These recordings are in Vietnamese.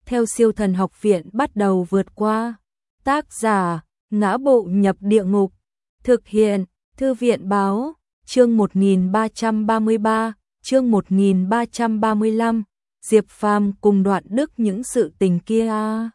theo Siêu Thần Học Viện bắt đầu vượt qua. Tác giả: Ngã Bộ Nhập Địa Ngục. Thực hiện: Thư viện báo. Chương 1333, chương 1335. Diệp Phàm cùng Đoạn Đức những sự tình kia a.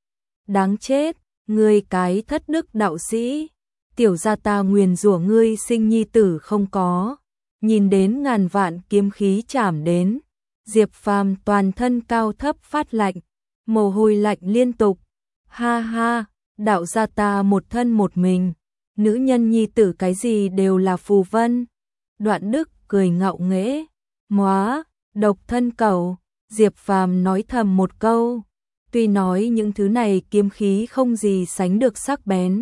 Đáng chết, ngươi cái thất đức đạo sĩ, tiểu gia ta nguyền rủa ngươi sinh nhi tử không có. Nhìn đến ngàn vạn kiếm khí chảm đến, Diệp Phàm toàn thân cao thấp phát lạnh, mồ hôi lạnh liên tục. Ha ha, đạo gia ta một thân một mình, nữ nhân nhi tử cái gì đều là phù vân. Đoạn Đức cười ngạo nghễ. Móa, độc thân cẩu. Diệp Phàm nói thầm một câu. Tuy nói những thứ này kiếm khí không gì sánh được sắc bén,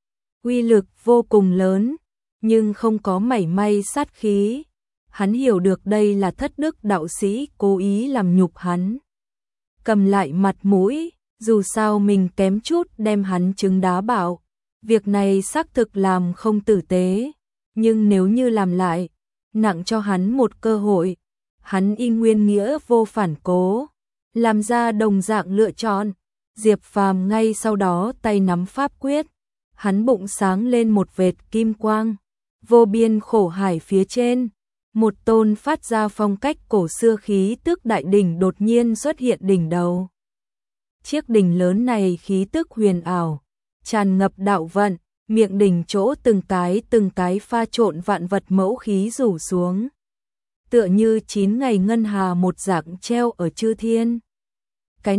uy lực vô cùng lớn, nhưng không có mảy may sát khí. Hắn hiểu được đây là thất đức đạo sĩ cố ý làm nhục hắn. Cầm lại mặt mũi, dù sao mình kém chút đem hắn trứng đá bạo. Việc này xác thực làm không tử tế, nhưng nếu như làm lại, nặng cho hắn một cơ hội, hắn y nguyên nghĩa vô phản cố, làm ra đồng dạng lựa chọn. Diệp Phàm ngay sau đó tay nắm pháp quyết, hắn bụng sáng lên một vệt kim quang, vô biên khổ hải phía trên, một tôn phát ra phong cách cổ xưa khí tức đại đỉnh đột nhiên xuất hiện đỉnh đầu. Chiếc đỉnh lớn này khí tức huyền ảo, tràn ngập đạo vận, miệng đỉnh chỗ từng cái pha trộn vạn vật mẫu khí rủ xuống, tựa như 9 ngày ngân hà một dạng treo ở chư thiên. Cái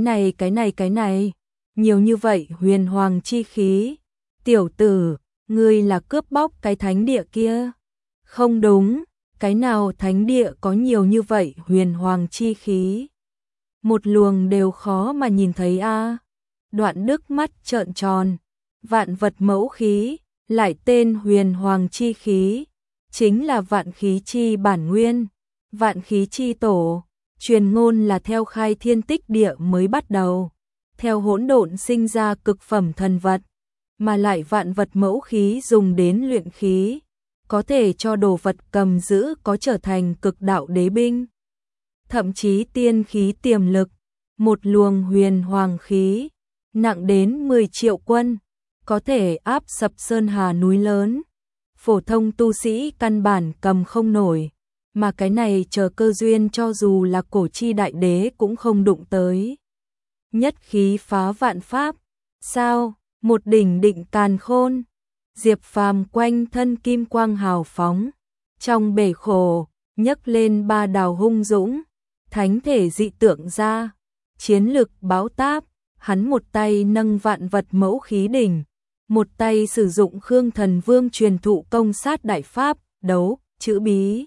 này, nhiều như vậy huyền hoàng chi khí. Tiểu tử, ngươi là cướp bóc cái thánh địa kia. Không đúng, cái nào thánh địa có nhiều như vậy huyền hoàng chi khí? Một luồng đều khó mà nhìn thấy a. Đoạn Đức mắt trợn tròn. Vạn vật mẫu khí, lại tên huyền hoàng chi khí, chính là vạn khí chi bản nguyên, vạn khí chi tổ. Truyền ngôn là theo khai thiên tích địa mới bắt đầu, theo hỗn độn sinh ra cực phẩm thần vật, mà lại vạn vật mẫu khí dùng đến luyện khí, có thể cho đồ vật cầm giữ có trở thành cực đạo đế binh, thậm chí tiên khí tiềm lực. Một luồng huyền hoàng khí, nặng đến 10 triệu quân, có thể áp sập sơn hà núi lớn. Phổ thông tu sĩ căn bản cầm không nổi, mà cái này chờ cơ duyên cho dù là cổ chi đại đế cũng không đụng tới. Nhất khí phá vạn pháp, sao, một đỉnh định càn khôn. Diệp Phàm quanh thân kim quang hào phóng, trong bể khổ, nhấc lên 3 đào hung dũng, thánh thể dị tượng ra, chiến lực báo táp. Hắn một tay nâng vạn vật mẫu khí đỉnh, một tay sử dụng Khương Thần Vương truyền thụ công sát đại pháp, đấu, chữ bí.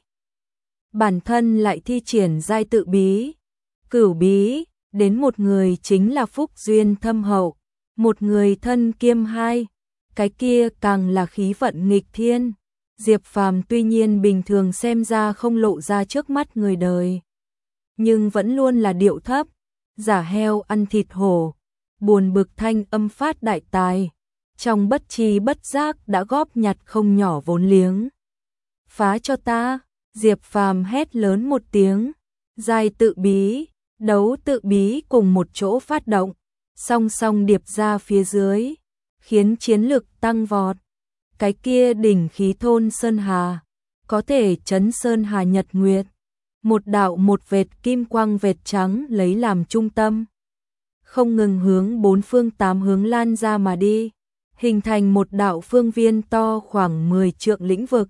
Bản thân lại thi triển giai tự bí, cửu bí, đến một người chính là phúc duyên thâm hậu, một người thân kiêm hai, cái kia càng là khí vận nghịch thiên. Diệp Phàm tuy nhiên bình thường xem ra không lộ ra trước mắt người đời, nhưng vẫn luôn là điệu thấp, giả heo ăn thịt hổ, buồn bực thanh âm phát đại tài, trong bất tri bất giác đã góp nhặt không nhỏ vốn liếng. Phá cho ta! Diệp Phàm hét lớn một tiếng, giai tự bí, đấu tự bí cùng một chỗ phát động, song song điệp ra phía dưới, khiến chiến lực tăng vọt. Cái kia đỉnh khí thôn sơn hà, có thể chấn sơn hà nhật nguyệt, một đạo một vệt kim quang vệt trắng lấy làm trung tâm, không ngừng hướng 4 phương 8 hướng lan ra mà đi, hình thành một đạo phương viên to khoảng 10 trượng lĩnh vực.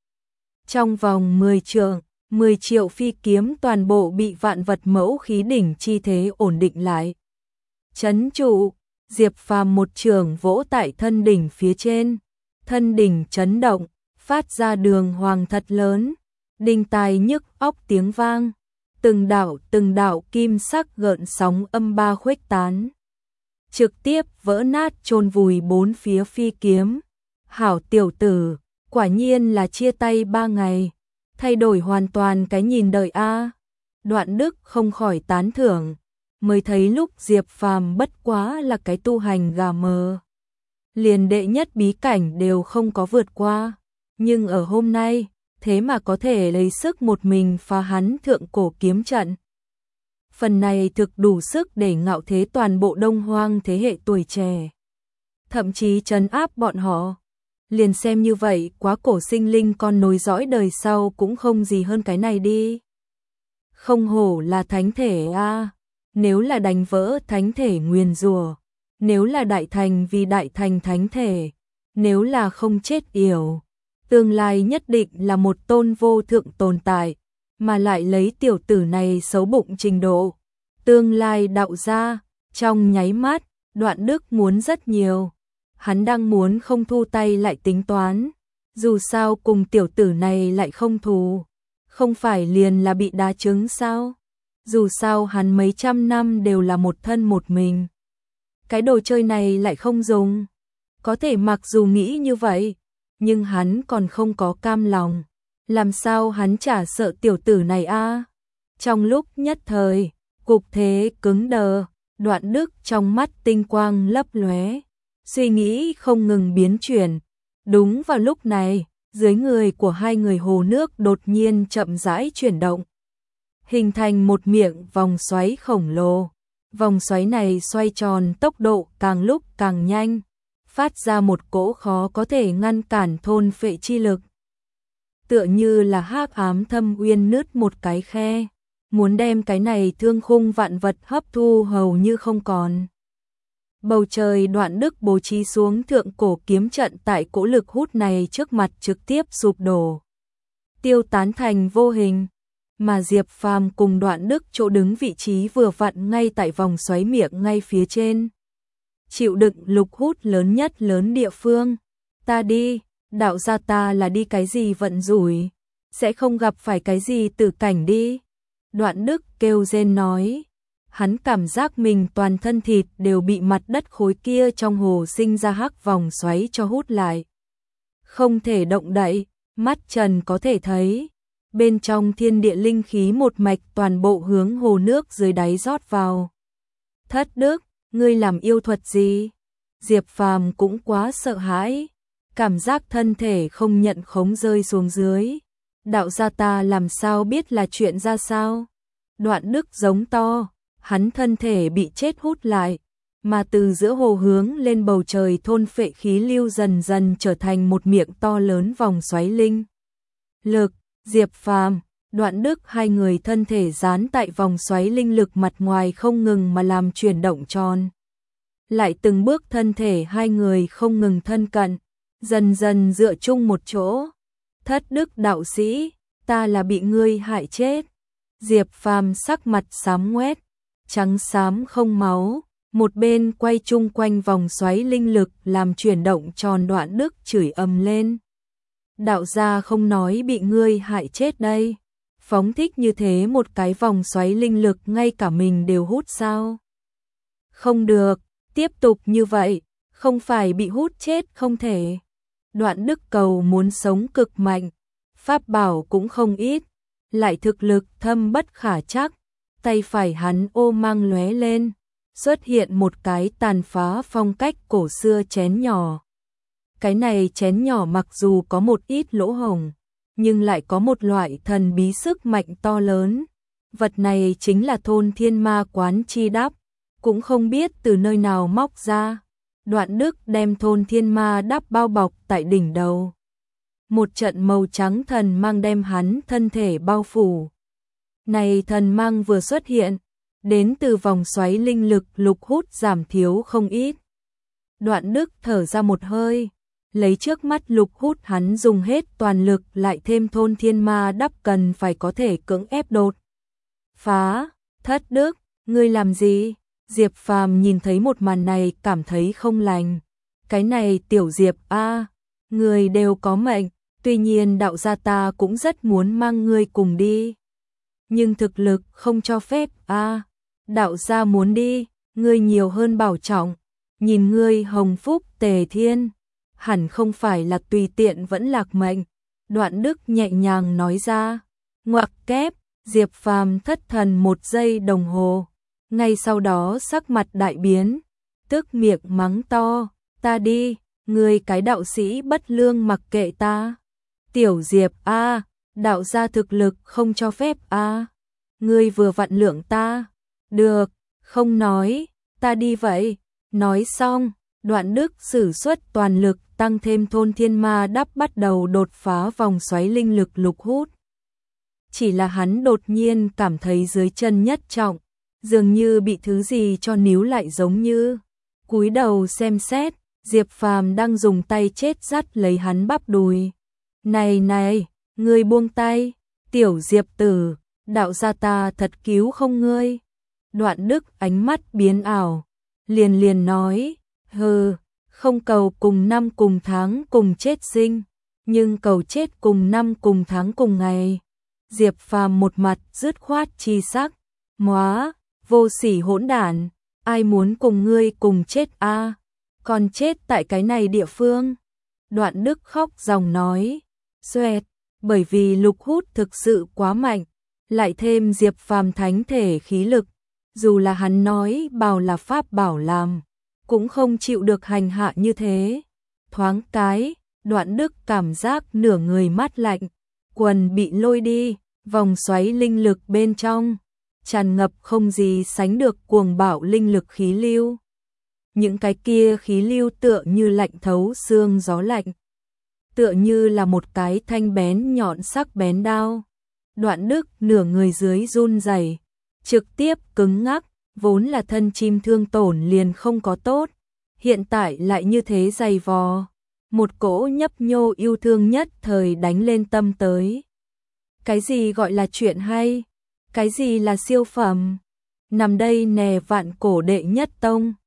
Trong vòng 10 trượng, 10 triệu phi kiếm toàn bộ bị vạn vật mẫu khí đỉnh chi thế ổn định lại. Chấn trụ, Diệp Phàm một trường vỗ tại thân đỉnh phía trên, thân đỉnh chấn động, phát ra đường hoàng thật lớn, đinh tai nhức óc tiếng vang, từng đạo kim sắc gợn sóng âm ba khuếch tán, trực tiếp vỡ nát chôn vùi 4 phía phi kiếm. Hảo tiểu tử, quả nhiên là chia tay 3 ngày, thay đổi hoàn toàn cái nhìn đời a. Đoạn Đức không khỏi tán thưởng, mới thấy lúc Diệp Phàm bất quá là cái tu hành gà mờ, liền đệ nhất bí cảnh đều không có vượt qua, nhưng ở hôm nay, thế mà có thể lấy sức một mình phá hắn thượng cổ kiếm trận. phần này thực đủ sức để ngạo thế toàn bộ Đông Hoang thế hệ tuổi trẻ. Thậm chí trấn áp bọn họ. Liền xem như vậy, quá cổ sinh linh con nối dõi đời sau cũng không gì hơn cái này đi. Không hổ là thánh thể a, nếu là đánh vỡ thánh thể nguyền rủa, nếu là đại thành vì đại thành thánh thể, nếu là không chết yểu, tương lai nhất định là một tôn vô thượng tồn tại, mà lại lấy tiểu tử này xấu bụng trình độ, tương lai đạo gia, trong nháy mắt, Đoạn Đức muốn rất nhiều. Hắn đang muốn không thu tay lại tính toán, dù sao cùng tiểu tử này lại không thù, không phải liền là bị đá trứng sao? Dù sao hắn mấy trăm năm đều là một thân một mình. Cái đồ chơi này lại không dùng. Có thể mặc dù nghĩ như vậy, nhưng hắn còn không có cam lòng. Làm sao hắn chả sợ tiểu tử này a? Trong lúc nhất thời, cục thế cứng đờ, Đoạn Đức trong mắt tinh quang lấp lóe, suy nghĩ không ngừng biến chuyển. Đúng vào lúc này, dưới người của hai người hồ nước đột nhiên chậm rãi chuyển động, hình thành một miệng vòng xoáy khổng lồ. Vòng xoáy này xoay tròn tốc độ càng lúc càng nhanh, phát ra một cỗ khó có thể ngăn cản thôn phệ chi lực. Tựa như là hắc ám thâm uyên nứt một cái khe, muốn đem cái này thương khung vạn vật hấp thu hầu như không còn. Bầu trời Đoạn Đức bố trí xuống thượng cổ kiếm trận tại cỗ lực hút này trước mặt trực tiếp sụp đổ, tiêu tán thành vô hình, mà Diệp Phàm cùng Đoạn Đức chỗ đứng vị trí vừa vặn ngay tại vòng xoáy miệng ngay phía trên. Chịu đựng lực hút lớn nhất lớn địa phương. Ta đi, đạo gia ta là đi cái gì vận rủi, sẽ không gặp phải cái gì tử cảnh đi. Đoạn Đức kêu rên nói. Hắn cảm giác mình toàn thân thịt đều bị mặt đất khối kia trong hồ sinh ra hắc vòng xoáy cho hút lại. Không thể động đậy, mắt trần có thể thấy. Bên trong thiên địa linh khí một mạch toàn bộ hướng hồ nước dưới đáy rót vào. Thất Đức, ngươi làm yêu thuật gì? Diệp Phàm cũng quá sợ hãi, cảm giác thân thể không nhận khống rơi xuống dưới. Đạo gia ta làm sao biết là chuyện ra sao? Đoạn Đức giống to. Hắn thân thể bị chết hút lại, mà từ giữa hồ hướng lên bầu trời thôn phệ khí lưu dần dần trở thành một miệng to lớn vòng xoáy linh lực. Diệp Phàm, Đoạn Đức hai người thân thể dán tại vòng xoáy linh lực mặt ngoài không ngừng mà làm chuyển động tròn. Lại từng bước thân thể hai người không ngừng thân cận, dần dần dựa chung một chỗ. Thất Đức đạo sĩ, ta là bị ngươi hại chết. Diệp Phàm sắc mặt xám ngoét, trắng xám không máu, một bên quay chung quanh vòng xoáy linh lực làm chuyển động tròn. Đoạn Đức chửi ầm lên. Đạo gia không nói bị ngươi hại chết đây. Phóng thích như thế một cái vòng xoáy linh lực ngay cả mình đều hút sao? Không được, tiếp tục như vậy, không phải bị hút chết không thể. Đoạn Đức cầu muốn sống cực mạnh, pháp bảo cũng không ít, lại thực lực thâm bất khả trắc. Tay phải hắn ô mang lóe lên, xuất hiện một cái tàn phá phong cách cổ xưa chén nhỏ. Cái này chén nhỏ mặc dù có một ít lỗ hổng, nhưng lại có một loại thần bí sức mạnh to lớn. Vật này chính là thôn thiên ma quán chi đắp, cũng không biết từ nơi nào móc ra. Đoạn Đức đem thôn thiên ma đắp bao bọc tại đỉnh đầu. Một trận màu trắng thần mang đem hắn thân thể bao phủ. Này thần mang vừa xuất hiện, đến từ vòng xoáy linh lực lục hút giảm thiếu không ít. Đoạn Đức thở ra một hơi, lấy trước mắt lục hút hắn dùng hết toàn lực lại thêm thôn thiên ma đắp cần phải có thể cưỡng ép đột phá. Thất Đức, ngươi làm gì? Diệp Phàm nhìn thấy một màn này cảm thấy không lành. Cái này tiểu Diệp a, người đều có mệnh, tuy nhiên đạo gia ta cũng rất muốn mang ngươi cùng đi. Nhưng thực lực không cho phép a. Đạo gia muốn đi, ngươi nhiều hơn bảo trọng. Nhìn ngươi hồng phúc tề thiên, hẳn không phải là tùy tiện vẫn lạc mệnh. Đoạn Đức nhẹ nhàng nói ra. Ngoặc kép, Diệp Phàm thất thần một giây đồng hồ. Ngay sau đó sắc mặt đại biến, tức miệng mắng to. Ta đi, ngươi cái đạo sĩ bất lương mặc kệ ta. Tiểu Diệp a, đạo gia thực lực không cho phép a. Ngươi vừa vặn lượng ta, Được, không nói, ta đi vậy. Nói xong, Đoạn Đức sử xuất toàn lực tăng thêm thôn thiên ma đắp bắt đầu đột phá vòng xoáy linh lực lục hút. Chỉ là hắn đột nhiên cảm thấy dưới chân nhất trọng, dường như bị thứ gì cho níu lại giống như. Cúi đầu xem xét, Diệp Phàm đang dùng tay chết dắt lấy hắn bắp đùi. Này này, ngươi buông tay, tiểu Diệp tử, đạo gia ta thật cứu không ngươi. Đoạn Đức ánh mắt biến ảo, liền liền nói, hừ, không cầu cùng năm cùng tháng cùng chết sinh, nhưng cầu chết cùng năm cùng tháng cùng ngày. Diệp Phàm một mặt dứt khoát chi sắc, móa, vô sỉ hỗn đản, ai muốn cùng ngươi cùng chết a? Còn chết tại cái này địa phương. Đoạn Đức khóc ròng nói, xoẹt, bởi vì lục hút thực sự quá mạnh, lại thêm Diệp Phàm thánh thể khí lực, dù là hắn nói bảo là pháp bảo làm, cũng không chịu được hành hạ như thế. Thoáng cái, Đoạn Đức cảm giác nửa người mát lạnh, quần bị lôi đi, vòng xoáy linh lực bên trong tràn ngập không gì sánh được cuồng bạo linh lực khí lưu. Những cái kia khí lưu tựa như lạnh thấu xương gió lạnh, tựa như là một cái thanh bén nhọn sắc bén đao. Đoạn Đức nửa người dưới run rẩy, trực tiếp cứng ngắc, vốn là thân chim thương tổn liền không có tốt, hiện tại lại như thế dày vò. Một cỗ nhấp nhô yêu thương nhất thời đánh lên tâm tới. Cái gì gọi là chuyện hay? Cái gì là siêu phẩm? Nằm đây nè vạn cổ đệ nhất tông.